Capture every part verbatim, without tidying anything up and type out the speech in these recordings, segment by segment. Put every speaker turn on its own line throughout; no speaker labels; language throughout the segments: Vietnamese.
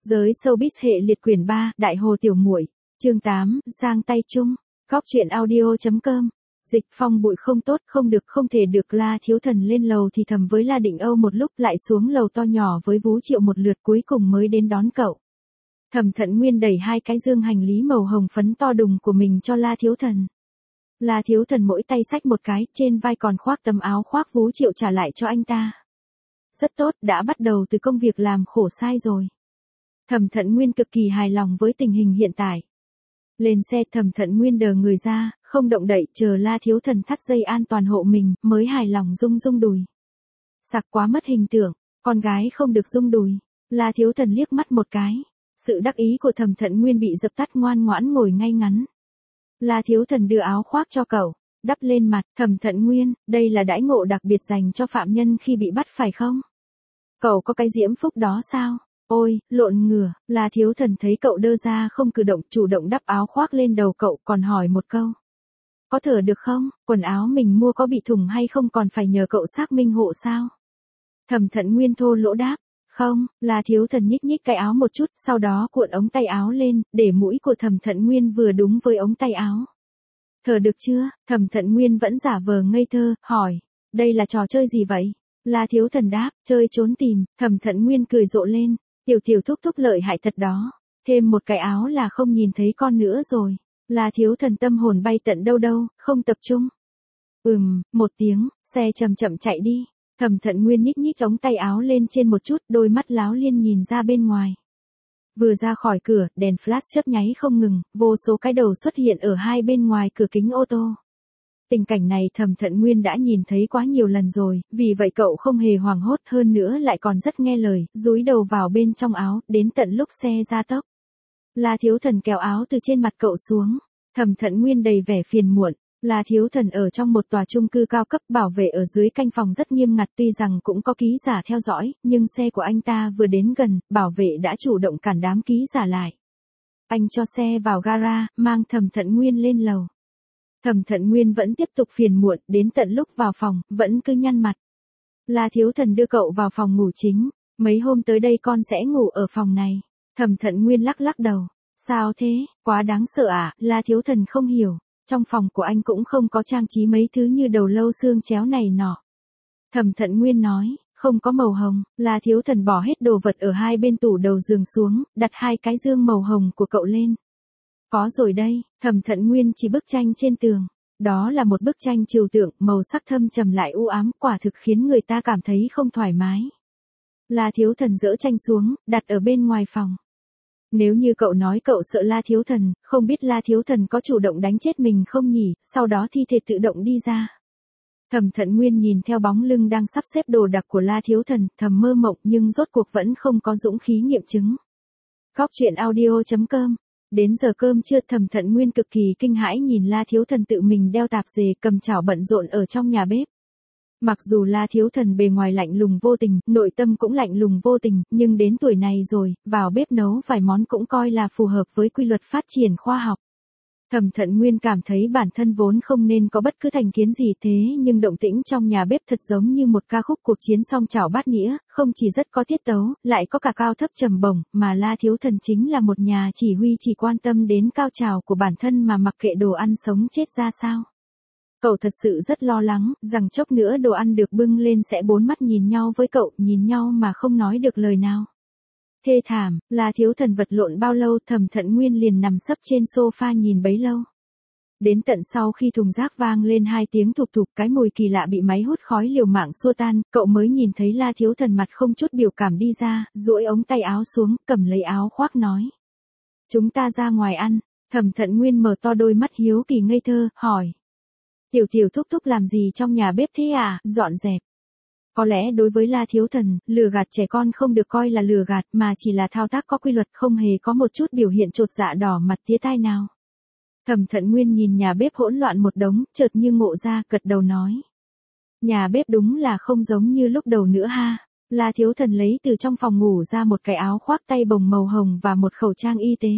Giới showbiz hệ liệt quyển ba, Đại Hồ Tiểu Muội, chương tám, Giang tay chung. Góc truyện audio chấm com. Dịch Phong bụi không tốt, không được không thể được. La Thiếu Thần lên lầu thì thầm với La Định Âu một lúc, lại xuống lầu to nhỏ với Vú Triệu một lượt, cuối cùng mới đến đón cậu. Thẩm Thận Nguyên đẩy hai cái dương hành lý màu hồng phấn to đùng của mình cho La Thiếu Thần. La Thiếu Thần mỗi tay xách một cái, trên vai còn khoác tấm áo khoác Vú Triệu trả lại cho anh ta. Rất tốt, đã bắt đầu từ công việc làm khổ sai rồi. Thẩm Thận Nguyên cực kỳ hài lòng với tình hình hiện tại. Lên xe, Thẩm Thận Nguyên đờ người ra, không động đậy, chờ La Thiếu Thần thắt dây an toàn hộ mình, mới hài lòng rung rung đùi. Sặc quá mất hình tượng, con gái không được rung đùi. La Thiếu Thần liếc mắt một cái. Sự đắc ý của Thẩm Thận Nguyên bị dập tắt, ngoan ngoãn ngồi ngay ngắn. La Thiếu Thần đưa áo khoác cho cậu, đắp lên mặt. Thẩm Thận Nguyên, đây là đãi ngộ đặc biệt dành cho phạm nhân khi bị bắt phải không? Cậu có cái diễm phúc đó sao? Ôi, lộn ngửa. La Thiếu Thần thấy cậu đơ ra không cử động, chủ động đắp áo khoác lên đầu cậu, còn hỏi một câu. Có thở được không? Quần áo mình mua có bị thủng hay không, còn phải nhờ cậu xác minh hộ sao? Thẩm Thận Nguyên thô lỗ đáp. Không. La Thiếu Thần nhích nhích cái áo một chút, sau đó cuộn ống tay áo lên, để mũi của Thẩm Thận Nguyên vừa đúng với ống tay áo. Thở được chưa? Thẩm Thận Nguyên vẫn giả vờ ngây thơ, hỏi. Đây là trò chơi gì vậy? La Thiếu Thần đáp, chơi trốn tìm. Thẩm Thận Nguyên cười rộ lên. Tiểu tiểu thúc thúc lợi hại thật đó. Thêm một cái áo là không nhìn thấy con nữa rồi. La Thiếu Thần tâm hồn bay tận đâu đâu, không tập trung. Ừm, một tiếng, xe chậm chậm chạy đi. Thẩm Thận Nguyên nhích nhích ống tay áo lên trên một chút, đôi mắt láo liên nhìn ra bên ngoài. Vừa ra khỏi cửa, đèn flash chớp nháy không ngừng, vô số cái đầu xuất hiện ở hai bên ngoài cửa kính ô tô. Tình cảnh này Thẩm Thận Nguyên đã nhìn thấy quá nhiều lần rồi, vì vậy cậu không hề hoảng hốt, hơn nữa lại còn rất nghe lời, dúi đầu vào bên trong áo, đến tận lúc xe ra tốc. La Thiếu Thần kéo áo từ trên mặt cậu xuống. Thẩm Thận Nguyên đầy vẻ phiền muộn. La Thiếu Thần ở trong một tòa chung cư cao cấp, bảo vệ ở dưới canh phòng rất nghiêm ngặt, tuy rằng cũng có ký giả theo dõi, nhưng xe của anh ta vừa đến gần, bảo vệ đã chủ động cản đám ký giả lại. Anh cho xe vào gara, mang Thẩm Thận Nguyên lên lầu. Thẩm Thận Nguyên vẫn tiếp tục phiền muộn, đến tận lúc vào phòng, vẫn cứ nhăn mặt. La Thiếu Thần đưa cậu vào phòng ngủ chính. Mấy hôm tới đây con sẽ ngủ ở phòng này. Thẩm Thận Nguyên lắc lắc đầu. Sao thế, quá đáng sợ à? La Thiếu Thần không hiểu. Trong phòng của anh cũng không có trang trí mấy thứ như đầu lâu xương chéo này nọ. Thẩm Thận Nguyên nói, không có màu hồng. La Thiếu Thần bỏ hết đồ vật ở hai bên tủ đầu giường xuống, đặt hai cái dương màu hồng của cậu lên. Có rồi đây. Thẩm Thận Nguyên chỉ bức tranh trên tường. Đó là một bức tranh trừu tượng, màu sắc thâm trầm lại u ám, quả thực khiến người ta cảm thấy không thoải mái. La Thiếu Thần dỡ tranh xuống, đặt ở bên ngoài phòng. Nếu như cậu nói cậu sợ La Thiếu Thần, không biết La Thiếu Thần có chủ động đánh chết mình không nhỉ, sau đó thi thể tự động đi ra. Thẩm Thận Nguyên nhìn theo bóng lưng đang sắp xếp đồ đạc của La Thiếu Thần, thầm mơ mộng, nhưng rốt cuộc vẫn không có dũng khí nghiệm chứng. Góc truyện audio chấm com. Đến giờ cơm trưa, Thẩm Thận Nguyên cực kỳ kinh hãi nhìn La Thiếu Thần tự mình đeo tạp dề, cầm chảo bận rộn ở trong nhà bếp. Mặc dù La Thiếu Thần bề ngoài lạnh lùng vô tình, nội tâm cũng lạnh lùng vô tình, nhưng đến tuổi này rồi, vào bếp nấu vài món cũng coi là phù hợp với quy luật phát triển khoa học. Thẩm Thận Nguyên cảm thấy bản thân vốn không nên có bất cứ thành kiến gì, thế nhưng động tĩnh trong nhà bếp thật giống như một ca khúc cuộc chiến song chảo bát nĩa, không chỉ rất có tiết tấu, lại có cả cao thấp trầm bổng, mà La Thiếu Thần chính là một nhà chỉ huy chỉ quan tâm đến cao trào của bản thân mà mặc kệ đồ ăn sống chết ra sao. Cậu thật sự rất lo lắng, rằng chốc nữa đồ ăn được bưng lên sẽ bốn mắt nhìn nhau với cậu, nhìn nhau mà không nói được lời nào. Thê thảm. La Thiếu Thần vật lộn bao lâu, Thẩm Thận Nguyên liền nằm sấp trên sofa nhìn bấy lâu. Đến tận sau khi thùng rác vang lên hai tiếng thục thục, cái mùi kỳ lạ bị máy hút khói liều mạng xua tan, cậu mới nhìn thấy La Thiếu Thần mặt không chút biểu cảm đi ra, duỗi ống tay áo xuống, cầm lấy áo khoác nói. Chúng ta ra ngoài ăn. Thẩm Thận Nguyên mở to đôi mắt hiếu kỳ ngây thơ, hỏi. Tiểu tiểu thúc thúc làm gì trong nhà bếp thế à? Dọn dẹp. Có lẽ đối với La Thiếu Thần, lừa gạt trẻ con không được coi là lừa gạt, mà chỉ là thao tác có quy luật, không hề có một chút biểu hiện chột dạ đỏ mặt tía tai nào. Thẩm Thận Nguyên nhìn nhà bếp hỗn loạn một đống, chợt như ngộ ra, gật đầu nói. Nhà bếp đúng là không giống như lúc đầu nữa ha. La Thiếu Thần lấy từ trong phòng ngủ ra một cái áo khoác tay bồng màu hồng và một khẩu trang y tế.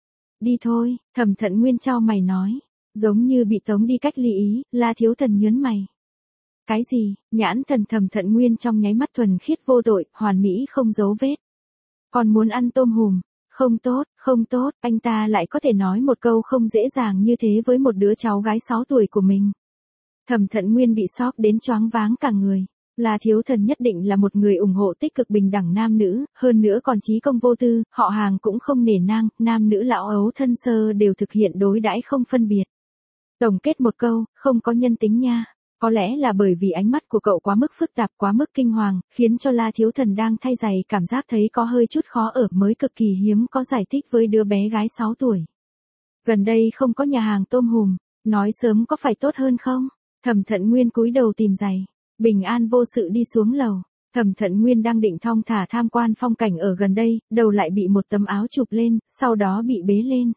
Đi thôi. Thẩm Thận Nguyên chau mày nói. Giống như bị tống đi cách ly ý. La Thiếu Thần nhớn mày. Cái gì? Nhãn thần Thẩm Thận Nguyên trong nháy mắt thuần khiết vô tội, hoàn mỹ không dấu vết. Còn muốn ăn tôm hùm. Không tốt, không tốt, anh ta lại có thể nói một câu không dễ dàng như thế với một đứa cháu gái sáu tuổi của mình. Thẩm Thận Nguyên bị sốc đến choáng váng cả người. La Thiếu Thần nhất định là một người ủng hộ tích cực bình đẳng nam nữ, hơn nữa còn chí công vô tư, họ hàng cũng không nể nang, nam nữ lão ấu thân sơ đều thực hiện đối đãi không phân biệt. Tổng kết một câu, không có nhân tính nha. Có lẽ là bởi vì ánh mắt của cậu quá mức phức tạp, quá mức kinh hoàng, khiến cho La Thiếu Thần đang thay giày cảm giác thấy có hơi chút khó ở, mới cực kỳ hiếm có giải thích với đứa bé gái sáu tuổi. Gần đây không có nhà hàng tôm hùm, nói sớm có phải tốt hơn không? Thẩm Thận Nguyên cúi đầu tìm giày, bình an vô sự đi xuống lầu. Thẩm Thận Nguyên đang định thong thả tham quan phong cảnh ở gần đây, đầu lại bị một tấm áo chụp lên, sau đó bị bế lên.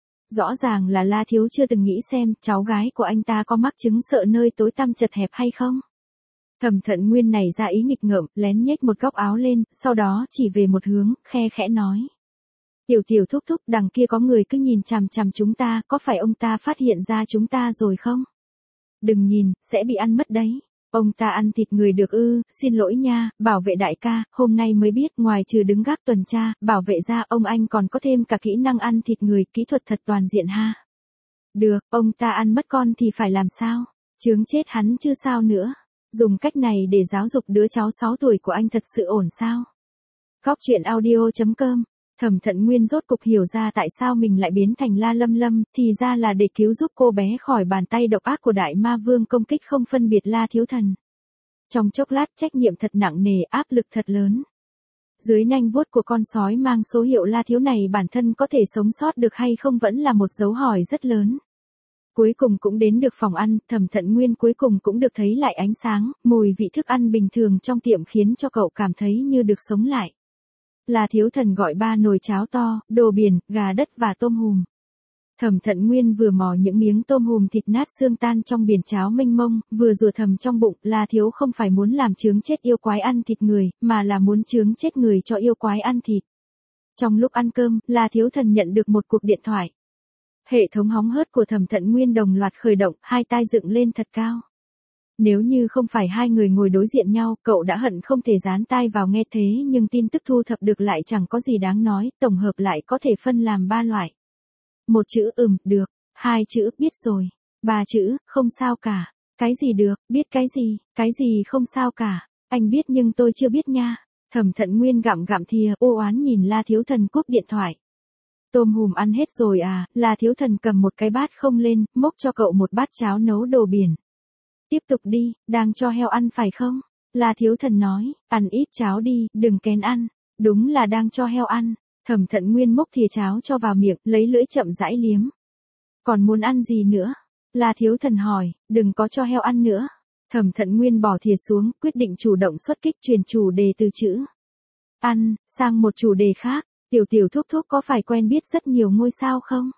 Rõ ràng là La Thiếu chưa từng nghĩ xem cháu gái của anh ta có mắc chứng sợ nơi tối tăm chật hẹp hay không. Thẩm Thận Nguyên này ra ý nghịch ngợm, lén nhếch một góc áo lên, sau đó chỉ về một hướng, khe khẽ nói. Tiểu tiểu thúc thúc, đằng kia có người cứ nhìn chằm chằm chúng ta, có phải ông ta phát hiện ra chúng ta rồi không? Đừng nhìn, sẽ bị ăn mất đấy. Ông ta ăn thịt người được ư? Xin lỗi nha, bảo vệ đại ca, hôm nay mới biết ngoài trừ đứng gác tuần tra, bảo vệ ra ông anh còn có thêm cả kỹ năng ăn thịt người, kỹ thuật thật toàn diện ha. Được, ông ta ăn mất con thì phải làm sao? Chướng chết hắn chứ sao nữa. Dùng cách này để giáo dục đứa cháu sáu tuổi của anh thật sự ổn sao? Góc truyện audio chấm com. Thẩm Thận Nguyên rốt cục hiểu ra tại sao mình lại biến thành La Lâm Lâm, thì ra là để cứu giúp cô bé khỏi bàn tay độc ác của đại ma vương công kích không phân biệt La Thiếu Thần. Trong chốc lát trách nhiệm thật nặng nề, áp lực thật lớn. Dưới nanh vuốt của con sói mang số hiệu La Thiếu này bản thân có thể sống sót được hay không vẫn là một dấu hỏi rất lớn. Cuối cùng cũng đến được phòng ăn, Thẩm Thận Nguyên cuối cùng cũng được thấy lại ánh sáng, mùi vị thức ăn bình thường trong tiệm khiến cho cậu cảm thấy như được sống lại. La Thiếu Thần gọi ba nồi cháo to, đồ biển, gà đất và tôm hùm. Thẩm Thận Nguyên vừa mò những miếng tôm hùm thịt nát xương tan trong biển cháo mênh mông, vừa rủa thầm trong bụng, La Thiếu không phải muốn làm chướng chết yêu quái ăn thịt người, mà là muốn chướng chết người cho yêu quái ăn thịt. Trong lúc ăn cơm, La Thiếu Thần nhận được một cuộc điện thoại. Hệ thống hóng hớt của Thẩm Thận Nguyên đồng loạt khởi động, hai tai dựng lên thật cao. Nếu như không phải hai người ngồi đối diện nhau, cậu đã hận không thể dán tai vào nghe thế, nhưng tin tức thu thập được lại chẳng có gì đáng nói, tổng hợp lại có thể phân làm ba loại. Một chữ ừm, được. Hai chữ biết rồi. Ba chữ, không sao cả. Cái gì được, biết cái gì, cái gì không sao cả. Anh biết nhưng tôi chưa biết nha. Thẩm Thận Nguyên gặm gặm thìa, ô oán nhìn La Thiếu Thần cúp điện thoại. Tôm hùm ăn hết rồi à? La Thiếu Thần cầm một cái bát không lên, múc cho cậu một bát cháo nấu đồ biển. Tiếp tục đi, đang cho heo ăn phải không? La Thiếu Thần nói, ăn ít cháo đi, đừng kén ăn. Đúng là đang cho heo ăn. Thẩm Thận Nguyên múc thìa cháo cho vào miệng, lấy lưỡi chậm rãi liếm. Còn muốn ăn gì nữa? La Thiếu Thần hỏi, đừng có cho heo ăn nữa. Thẩm Thận Nguyên bỏ thìa xuống, quyết định chủ động xuất kích truyền chủ đề từ chữ ăn, sang một chủ đề khác. Tiểu tiểu thúc thúc có phải quen biết rất nhiều ngôi sao không?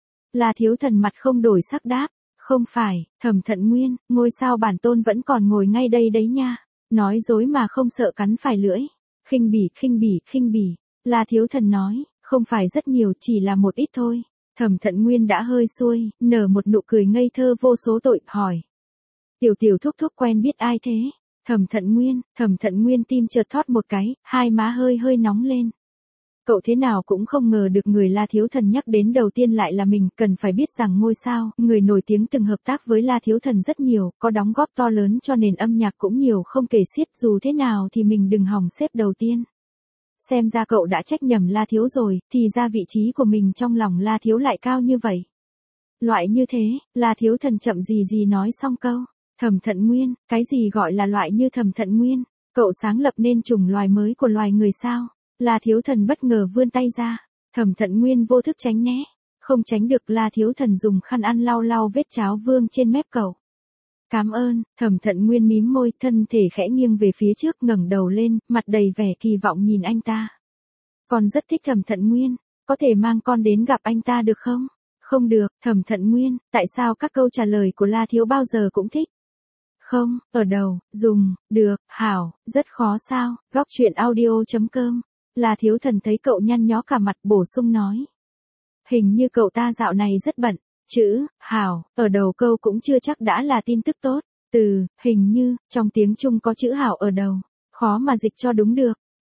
La Thiếu Thần mặt không đổi sắc đáp. Không phải, Thẩm Thận Nguyên, ngôi sao bản tôn vẫn còn ngồi ngay đây đấy nha. Nói dối mà không sợ cắn phải lưỡi. Khinh bỉ, khinh bỉ, khinh bỉ. La Thiếu Thần nói, không phải rất nhiều, chỉ là một ít thôi. Thẩm Thận Nguyên đã hơi xuôi, nở một nụ cười ngây thơ vô số tội, hỏi. Tiểu tiểu thúc thúc quen biết ai thế? Thẩm Thận Nguyên, Thẩm Thận Nguyên tim chợt thoát một cái, hai má hơi hơi nóng lên. Cậu thế nào cũng không ngờ được người La Thiếu Thần nhắc đến đầu tiên lại là mình, cần phải biết rằng ngôi sao, người nổi tiếng từng hợp tác với La Thiếu Thần rất nhiều, có đóng góp to lớn cho nền âm nhạc cũng nhiều không kể xiết, dù thế nào thì mình đừng hòng xếp đầu tiên. Xem ra cậu đã trách nhầm La Thiếu rồi, thì ra vị trí của mình trong lòng La Thiếu lại cao như vậy. Loại như thế, La Thiếu Thần chậm gì gì nói xong câu. Thẩm Thận Nguyên, cái gì gọi là loại như Thẩm Thận Nguyên? Cậu sáng lập nên chủng loài mới của loài người sao? La Thiếu Thần bất ngờ vươn tay ra. Thẩm Thận Nguyên vô thức tránh né. Không tránh được, La Thiếu Thần dùng khăn ăn lau lau vết cháo vương trên mép cậu. Cảm ơn. Thẩm Thận Nguyên mím môi, thân thể khẽ nghiêng về phía trước, ngẩng đầu lên, mặt đầy vẻ kỳ vọng nhìn anh ta. Con rất thích Thẩm Thận Nguyên, có thể mang con đến gặp anh ta được không? Không được. Thẩm Thận Nguyên, tại sao các câu trả lời của La Thiếu bao giờ cũng thích? Không, ở đầu, dùng, được, hảo, rất khó sao? Góc truyện audio chấm com. La Thiếu Thần thấy cậu nhăn nhó cả mặt, bổ sung nói. Hình như cậu ta dạo này rất bận. Chữ, hảo, ở đầu câu cũng chưa chắc đã là tin tức tốt. Từ, hình như, trong tiếng Trung có chữ hảo ở đầu. Khó mà dịch cho đúng được.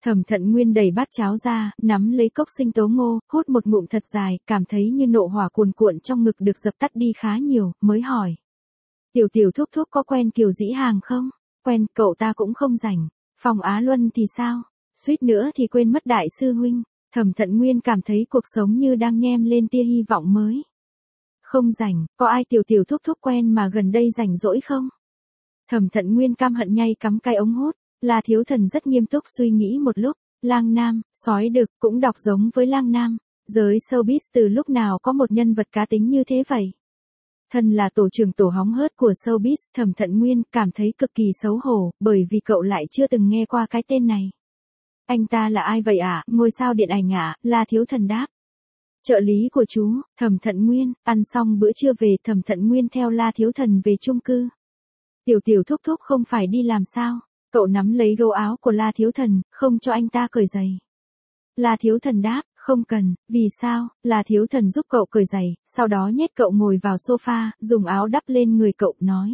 Thẩm Thận Nguyên đẩy bát cháo ra, nắm lấy cốc sinh tố ngô, hút một ngụm thật dài, cảm thấy như nộ hỏa cuồn cuộn trong ngực được dập tắt đi khá nhiều, mới hỏi. Tiểu tiểu thúc thúc có quen Kiều Dĩ Hàng không? Quen, cậu ta cũng không rảnh. Phong Á Luân thì sao? Suýt nữa thì quên mất đại sư huynh. Thẩm Thận Nguyên cảm thấy cuộc sống như đang nhem lên tia hy vọng mới. Không rảnh, có ai tiểu tiểu thúc thúc quen mà gần đây rảnh rỗi không? Thẩm Thận Nguyên cam hận nhay cắm cái ống hút. La Thiếu Thần rất nghiêm túc suy nghĩ một lúc. Lang Nam, sói đực cũng đọc giống với Lang Nam. Giới showbiz từ lúc nào có một nhân vật cá tính như thế vậy? Thân là tổ trưởng tổ hóng hớt của showbiz, Thẩm Thận Nguyên cảm thấy cực kỳ xấu hổ, bởi vì cậu lại chưa từng nghe qua cái tên này. Anh ta là ai vậy ạ? À? Ngôi sao điện ảnh ạ? À? La Thiếu Thần đáp. Trợ lý của chú, Thẩm Thận Nguyên. Ăn xong bữa trưa về, Thẩm Thận Nguyên theo La Thiếu Thần về chung cư. Tiểu tiểu thúc thúc không phải đi làm sao? Cậu nắm lấy gấu áo của La Thiếu Thần, không cho anh ta cởi giày. La Thiếu Thần đáp, không cần, vì sao? La Thiếu Thần giúp cậu cởi giày, sau đó nhét cậu ngồi vào sofa, dùng áo đắp lên người cậu, nói.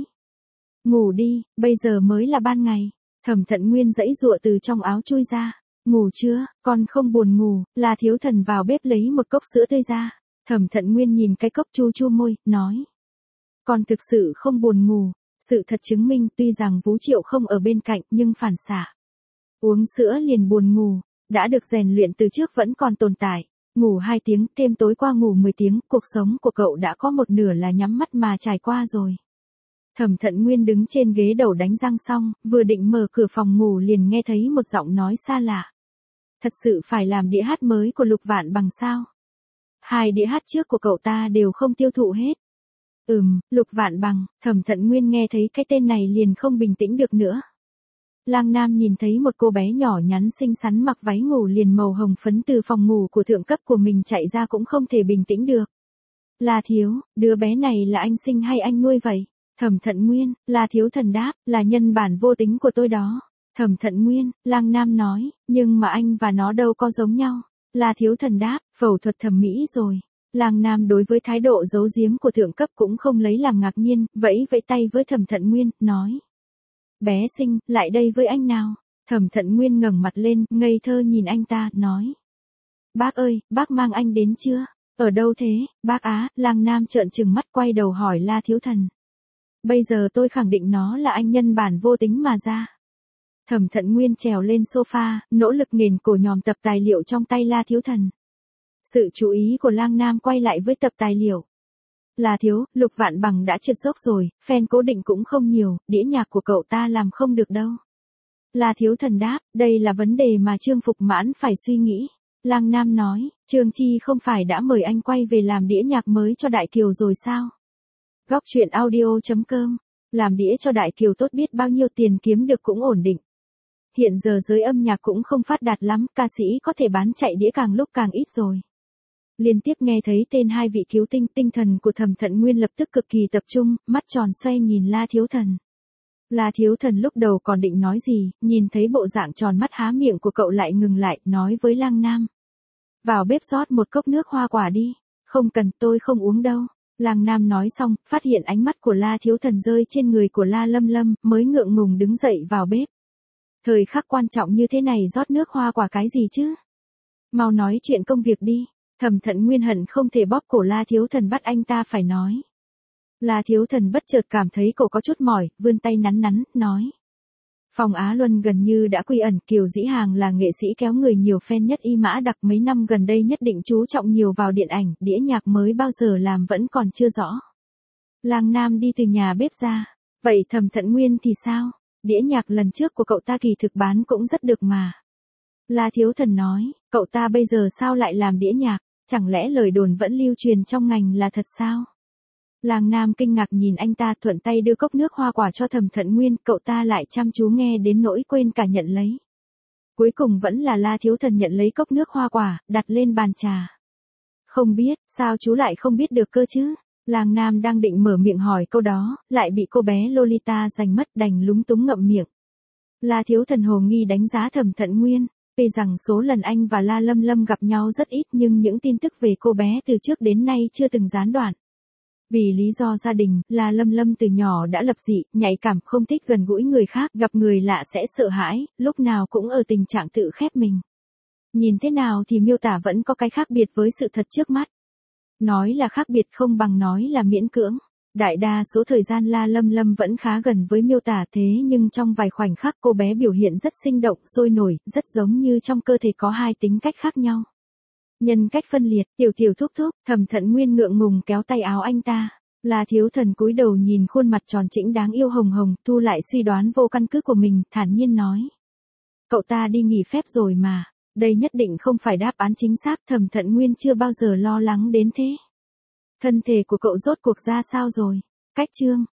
Ngủ đi, bây giờ mới là ban ngày. Thẩm Thận Nguyên giãy giụa từ trong áo chui ra. Ngủ chưa, con không buồn ngủ. La Thiếu Thần vào bếp lấy một cốc sữa tươi ra. Thẩm Thận Nguyên nhìn cái cốc chu chu môi, nói. Con thực sự không buồn ngủ. Sự thật chứng minh tuy rằng Vũ Triệu không ở bên cạnh nhưng phản xạ. Uống sữa liền buồn ngủ, đã được rèn luyện từ trước vẫn còn tồn tại. Ngủ hai tiếng, thêm tối qua ngủ mười tiếng, cuộc sống của cậu đã có một nửa là nhắm mắt mà trải qua rồi. Thẩm Thận Nguyên đứng trên ghế đầu đánh răng xong, vừa định mở cửa phòng ngủ liền nghe thấy một giọng nói xa lạ. Thật sự phải làm đĩa hát mới của Lục Vạn Bằng sao? Hai đĩa hát trước của cậu ta đều không tiêu thụ hết. Ừm, Lục Vạn Bằng. Thẩm Thận Nguyên nghe thấy cái tên này liền không bình tĩnh được nữa. Lang Nam nhìn thấy một cô bé nhỏ nhắn xinh xắn mặc váy ngủ liền màu hồng phấn từ phòng ngủ của thượng cấp của mình chạy ra cũng không thể bình tĩnh được. La Thiếu, đứa bé này là anh sinh hay anh nuôi vậy? Thẩm Thận Nguyên. La Thiếu Thần đáp, là nhân bản vô tính của tôi đó. Thẩm Thận Nguyên. Lang Nam nói, nhưng mà anh và nó đâu có giống nhau. La Thiếu Thần đáp, phẫu thuật thẩm mỹ rồi. Lang Nam đối với thái độ giấu giếm của thượng cấp cũng không lấy làm ngạc nhiên, vẫy vẫy tay với Thẩm Thận Nguyên, nói. Bé xinh, lại đây với anh nào. Thẩm Thận Nguyên ngẩng mặt lên, ngây thơ nhìn anh ta, nói. Bác ơi, bác mang anh đến chưa? Ở đâu thế, bác á? Lang Nam trợn trừng mắt quay đầu hỏi La Thiếu Thần. Bây giờ tôi khẳng định nó là anh nhân bản vô tính mà ra. Thẩm Thận Nguyên trèo lên sofa, nỗ lực nghền cổ nhòm tập tài liệu trong tay La Thiếu Thần. Sự chú ý của Lang Nam quay lại với tập tài liệu. Là Thiếu, Lục Vạn Bằng đã trượt dốc rồi, fan cố định cũng không nhiều, đĩa nhạc của cậu ta làm không được đâu. La Thiếu Thần đáp, đây là vấn đề mà Trương Phục Mãn phải suy nghĩ. Lang Nam nói, Trương Chi không phải đã mời anh quay về làm đĩa nhạc mới cho Đại Kiều rồi sao? Góc truyện audio chấm com, làm đĩa cho Đại Kiều tốt biết bao nhiêu tiền kiếm được cũng ổn định. Hiện giờ giới âm nhạc cũng không phát đạt lắm, ca sĩ có thể bán chạy đĩa càng lúc càng ít rồi. Liên tiếp nghe thấy tên hai vị cứu tinh, tinh thần của Thẩm Thận Nguyên lập tức cực kỳ tập trung, mắt tròn xoay nhìn La Thiếu Thần. La Thiếu Thần lúc đầu còn định nói gì, nhìn thấy bộ dạng tròn mắt há miệng của cậu lại ngừng lại, nói với Lang Nam. Vào bếp rót một cốc nước hoa quả đi. Không cần, tôi không uống đâu. Lang Nam nói xong, phát hiện ánh mắt của La Thiếu Thần rơi trên người của La Lâm Lâm, mới ngượng ngùng đứng dậy vào bếp. Thời khắc quan trọng như thế này rót nước hoa quả cái gì chứ? Mau nói chuyện công việc đi. Thẩm Thận Nguyên hận không thể bóp cổ La Thiếu Thần bắt anh ta phải nói. La Thiếu Thần bất chợt cảm thấy cổ có chút mỏi, vươn tay nắn nắn, nói. Phong Á Luân gần như đã quy ẩn, Kiều Dĩ Hàng là nghệ sĩ kéo người nhiều fan nhất Y Mã Đặc mấy năm gần đây nhất định chú trọng nhiều vào điện ảnh, đĩa nhạc mới bao giờ làm vẫn còn chưa rõ. Lang Nam đi từ nhà bếp ra. Vậy Thẩm Thận Nguyên thì sao? Đĩa nhạc lần trước của cậu ta kỳ thực bán cũng rất được mà. La Thiếu Thần nói, cậu ta bây giờ sao lại làm đĩa nhạc, chẳng lẽ lời đồn vẫn lưu truyền trong ngành là thật sao? Lang Nam kinh ngạc nhìn anh ta, thuận tay đưa cốc nước hoa quả cho Thẩm Thận Nguyên, cậu ta lại chăm chú nghe đến nỗi quên cả nhận lấy. Cuối cùng vẫn là La Thiếu Thần nhận lấy cốc nước hoa quả, đặt lên bàn trà. Không biết, sao chú lại không biết được cơ chứ? Lang Nam đang định mở miệng hỏi câu đó, lại bị cô bé Lolita giành mất, đành lúng túng ngậm miệng. La Thiếu Thần hồ nghi đánh giá Thẩm Thận Nguyên. Tuy rằng số lần anh và La Lâm Lâm gặp nhau rất ít nhưng những tin tức về cô bé từ trước đến nay chưa từng gián đoạn. Vì lý do gia đình, La Lâm Lâm từ nhỏ đã lập dị, nhạy cảm, không thích gần gũi người khác, gặp người lạ sẽ sợ hãi, lúc nào cũng ở tình trạng tự khép mình. Nhìn thế nào thì miêu tả vẫn có cái khác biệt với sự thật trước mắt. Nói là khác biệt không bằng nói là miễn cưỡng. Đại đa số thời gian La Lâm Lâm vẫn khá gần với miêu tả thế nhưng trong vài khoảnh khắc cô bé biểu hiện rất sinh động, sôi nổi, rất giống như trong cơ thể có hai tính cách khác nhau. Nhân cách phân liệt, Tiểu Tiểu thúc thúc, Thẩm Thận Nguyên ngượng ngùng kéo tay áo anh ta. La Thiếu Thần cúi đầu nhìn khuôn mặt tròn trĩnh đáng yêu hồng hồng, thu lại suy đoán vô căn cứ của mình, thản nhiên nói. Cậu ta đi nghỉ phép rồi mà, đây nhất định không phải đáp án chính xác, Thẩm Thận Nguyên chưa bao giờ lo lắng đến thế. Thân thể của cậu rốt cuộc ra sao rồi? Cách chương